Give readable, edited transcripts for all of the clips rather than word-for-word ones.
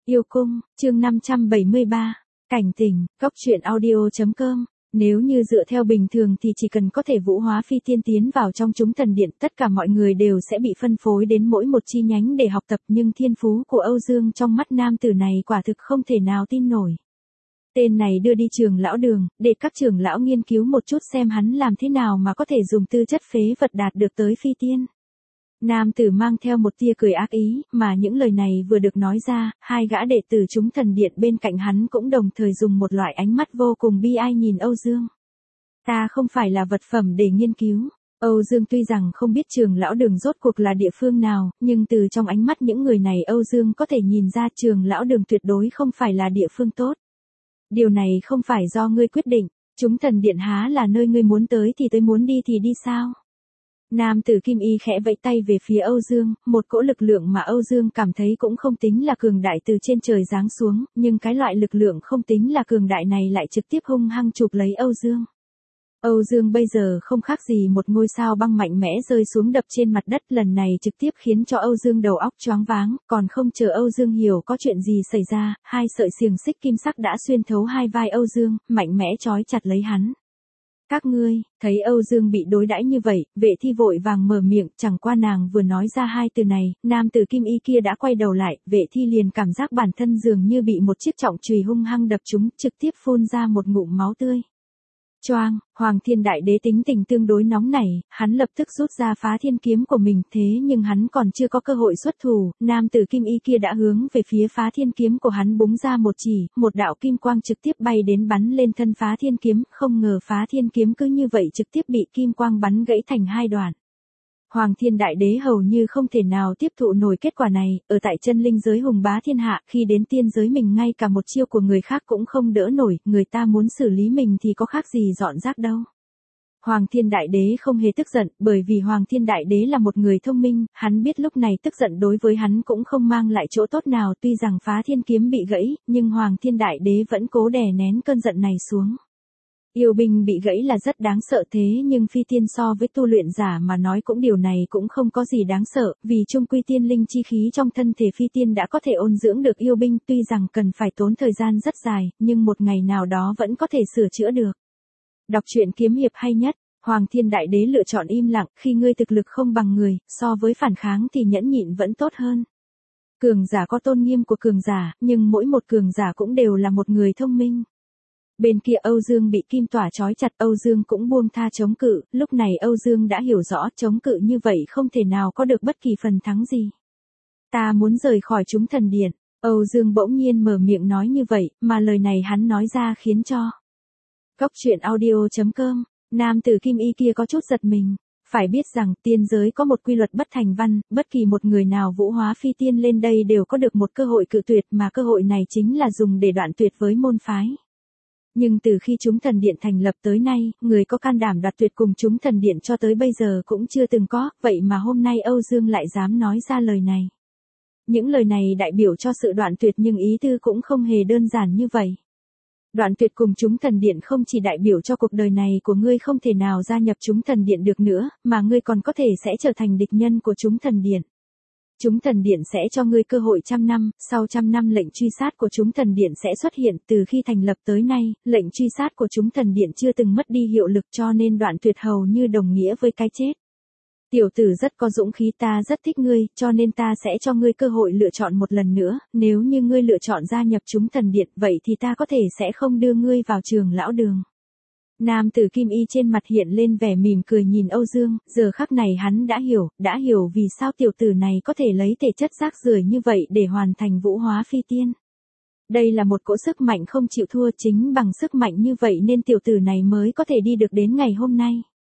Yêu cung, chương 573, cảnh tình, cốc truyện audio.com. Nếu như dựa theo bình thường thì chỉ cần có thể vũ hóa phi tiên tiến vào trong chúng thần điện, tất cả mọi người đều sẽ bị phân phối đến mỗi một chi nhánh để học tập, nhưng thiên phú của Âu Dương trong mắt nam tử này quả thực không thể nào tin nổi. Tên này đưa đi trường lão đường, để các trưởng lão nghiên cứu một chút xem hắn làm thế nào mà có thể dùng tư chất phế vật đạt được tới phi tiên. Nam tử mang theo một tia cười ác ý, mà những lời này vừa được nói ra, hai gã đệ tử chúng thần điện bên cạnh hắn cũng đồng thời dùng một loại ánh mắt vô cùng bi ai nhìn Âu Dương. Ta không phải là vật phẩm để nghiên cứu. Âu Dương tuy rằng không biết trường lão đường rốt cuộc là địa phương nào, nhưng từ trong ánh mắt những người này Âu Dương có thể nhìn ra trường lão đường tuyệt đối không phải là địa phương tốt. Điều này không phải do ngươi quyết định, chúng thần điện há là nơi ngươi muốn tới thì tới, muốn đi thì đi sao? Nam tử Kim Y khẽ vẫy tay về phía Âu Dương, một cỗ lực lượng mà Âu Dương cảm thấy cũng không tính là cường đại từ trên trời giáng xuống, nhưng cái loại lực lượng không tính là cường đại này lại trực tiếp hung hăng chụp lấy Âu Dương. Âu Dương bây giờ không khác gì một ngôi sao băng mạnh mẽ rơi xuống đập trên mặt đất, lần này trực tiếp khiến cho Âu Dương đầu óc choáng váng, còn không chờ Âu Dương hiểu có chuyện gì xảy ra, hai sợi xiềng xích kim sắc đã xuyên thấu hai vai Âu Dương, mạnh mẽ trói chặt lấy hắn. Các ngươi, thấy Âu Dương bị đối đãi như vậy, vệ thi vội vàng mở miệng, chẳng qua nàng vừa nói ra hai từ này, nam tử Kim Y kia đã quay đầu lại, vệ thi liền cảm giác bản thân dường như bị một chiếc trọng chùy hung hăng đập trúng, trực tiếp phun ra một ngụm máu tươi. Choang, Hoàng Thiên Đại Đế tính tình tương đối nóng nảy, hắn lập tức rút ra phá thiên kiếm của mình, thế nhưng hắn còn chưa có cơ hội xuất thủ, nam tử Kim Y kia đã hướng về phía phá thiên kiếm của hắn búng ra một chỉ, một đạo kim quang trực tiếp bay đến bắn lên thân phá thiên kiếm, không ngờ phá thiên kiếm cứ như vậy trực tiếp bị kim quang bắn gãy thành hai đoạn. Hoàng Thiên Đại Đế hầu như không thể nào tiếp thụ nổi kết quả này, ở tại chân linh giới hùng bá thiên hạ, khi đến tiên giới mình ngay cả một chiêu của người khác cũng không đỡ nổi, người ta muốn xử lý mình thì có khác gì dọn rác đâu. Hoàng Thiên Đại Đế không hề tức giận, bởi vì Hoàng Thiên Đại Đế là một người thông minh, hắn biết lúc này tức giận đối với hắn cũng không mang lại chỗ tốt nào, tuy rằng phá thiên kiếm bị gãy, nhưng Hoàng Thiên Đại Đế vẫn cố đè nén cơn giận này xuống. Yêu binh bị gãy là rất đáng sợ, thế nhưng phi tiên so với tu luyện giả mà nói cũng điều này cũng không có gì đáng sợ, vì chung quy tiên linh chi khí trong thân thể phi tiên đã có thể ôn dưỡng được yêu binh, tuy rằng cần phải tốn thời gian rất dài, nhưng một ngày nào đó vẫn có thể sửa chữa được. Đọc truyện kiếm hiệp hay nhất, Hoàng Thiên Đại Đế lựa chọn im lặng, khi ngươi thực lực không bằng người, so với phản kháng thì nhẫn nhịn vẫn tốt hơn. Cường giả có tôn nghiêm của cường giả, nhưng mỗi một cường giả cũng đều là một người thông minh. Bên kia Âu Dương bị kim tỏa trói chặt, Âu Dương cũng buông tha chống cự, lúc này Âu Dương đã hiểu rõ chống cự như vậy không thể nào có được bất kỳ phần thắng gì. Ta muốn rời khỏi chúng thần điện, Âu Dương bỗng nhiên mở miệng nói như vậy, mà lời này hắn nói ra khiến cho cốc truyện audio.com, nam tử Kim Y kia có chút giật mình. Phải biết rằng tiên giới có một quy luật bất thành văn, bất kỳ một người nào vũ hóa phi tiên lên đây đều có được một cơ hội cự tuyệt, mà cơ hội này chính là dùng để đoạn tuyệt với môn phái. Nhưng từ khi chúng thần điện thành lập tới nay, người có can đảm đoạt tuyệt cùng chúng thần điện cho tới bây giờ cũng chưa từng có, vậy mà hôm nay Âu Dương lại dám nói ra lời này. Những lời này đại biểu cho sự đoạn tuyệt, nhưng ý tư cũng không hề đơn giản như vậy. Đoạn tuyệt cùng chúng thần điện không chỉ đại biểu cho cuộc đời này của ngươi không thể nào gia nhập chúng thần điện được nữa, mà ngươi còn có thể sẽ trở thành địch nhân của chúng thần điện. Chúng thần điện sẽ cho ngươi cơ hội 100 năm, sau 100 năm lệnh truy sát của chúng thần điện sẽ xuất hiện, từ khi thành lập tới nay, lệnh truy sát của chúng thần điện chưa từng mất đi hiệu lực, cho nên đoạn tuyệt hầu như đồng nghĩa với cái chết. Tiểu tử rất có dũng khí, ta rất thích ngươi, cho nên ta sẽ cho ngươi cơ hội lựa chọn một lần nữa, nếu như ngươi lựa chọn gia nhập chúng thần điện, vậy thì ta có thể sẽ không đưa ngươi vào trường lão đường. Nam tử Kim Y trên mặt hiện lên vẻ mỉm cười nhìn Âu Dương, giờ khắc này hắn đã hiểu vì sao tiểu tử này có thể lấy thể chất rác rưởi như vậy để hoàn thành vũ hóa phi tiên. Đây là một cỗ sức mạnh không chịu thua, chính bằng sức mạnh như vậy nên tiểu tử này mới có thể đi được đến ngày hôm nay.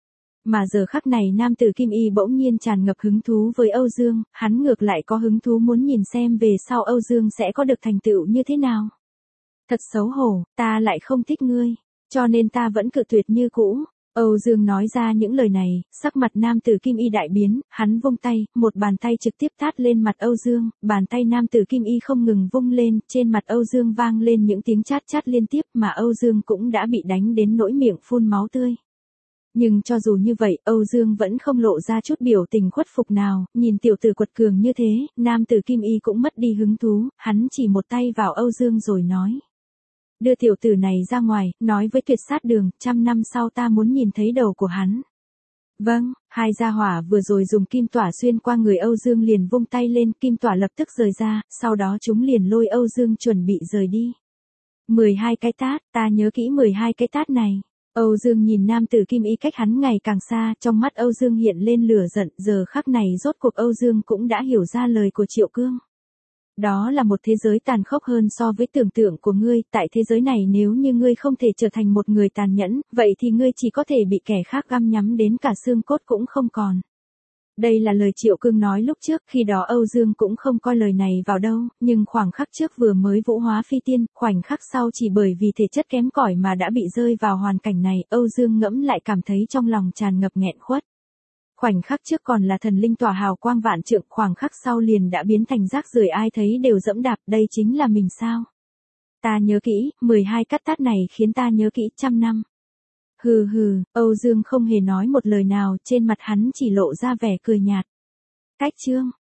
Mà giờ khắc này nam tử Kim Y bỗng nhiên tràn ngập hứng thú với Âu Dương, hắn ngược lại có hứng thú muốn nhìn xem về sau Âu Dương sẽ có được thành tựu như thế nào. Thật xấu hổ, ta lại không thích ngươi, cho nên ta vẫn cự tuyệt như cũ. Âu Dương nói ra những lời này, sắc mặt nam tử Kim Y đại biến, hắn vung tay, một bàn tay trực tiếp tát lên mặt Âu Dương, bàn tay nam tử Kim Y không ngừng vung lên, trên mặt Âu Dương vang lên những tiếng chát chát liên tiếp, mà Âu Dương cũng đã bị đánh đến nỗi miệng phun máu tươi. Nhưng cho dù như vậy, Âu Dương vẫn không lộ ra chút biểu tình khuất phục nào, nhìn tiểu tử quật cường như thế, nam tử Kim Y cũng mất đi hứng thú, hắn chỉ một tay vào Âu Dương rồi nói. Đưa tiểu tử này ra ngoài, nói với Tuyệt Sát Đường, 100 năm sau ta muốn nhìn thấy đầu của hắn. Vâng, hai gia hỏa vừa rồi dùng kim tỏa xuyên qua người Âu Dương liền vung tay lên, kim tỏa lập tức rời ra, sau đó chúng liền lôi Âu Dương chuẩn bị rời đi. 12 cái tát, ta nhớ kỹ 12 cái tát này. Âu Dương nhìn nam tử Kim Y cách hắn ngày càng xa, trong mắt Âu Dương hiện lên lửa giận, giờ khắc này rốt cuộc Âu Dương cũng đã hiểu ra lời của Triệu Cương. Đó là một thế giới tàn khốc hơn so với tưởng tượng của ngươi, tại thế giới này nếu như ngươi không thể trở thành một người tàn nhẫn, vậy thì ngươi chỉ có thể bị kẻ khác găm nhắm đến cả xương cốt cũng không còn. Đây là lời Triệu Cương nói lúc trước, khi đó Âu Dương cũng không coi lời này vào đâu, nhưng khoảng khắc trước vừa mới vũ hóa phi tiên, khoảnh khắc sau chỉ bởi vì thể chất kém cỏi mà đã bị rơi vào hoàn cảnh này, Âu Dương ngẫm lại cảm thấy trong lòng tràn ngập nghẹn khuất. Khoảnh khắc trước còn là thần linh tỏa hào quang vạn trượng, khoảng khắc sau liền đã biến thành rác rưởi ai thấy đều dẫm đạp, đây chính là mình sao? Ta nhớ kỹ, 12 cắt tát này khiến ta nhớ kỹ 100 năm. Hừ hừ, Âu Dương không hề nói một lời nào, trên mặt hắn chỉ lộ ra vẻ cười nhạt. Cách chương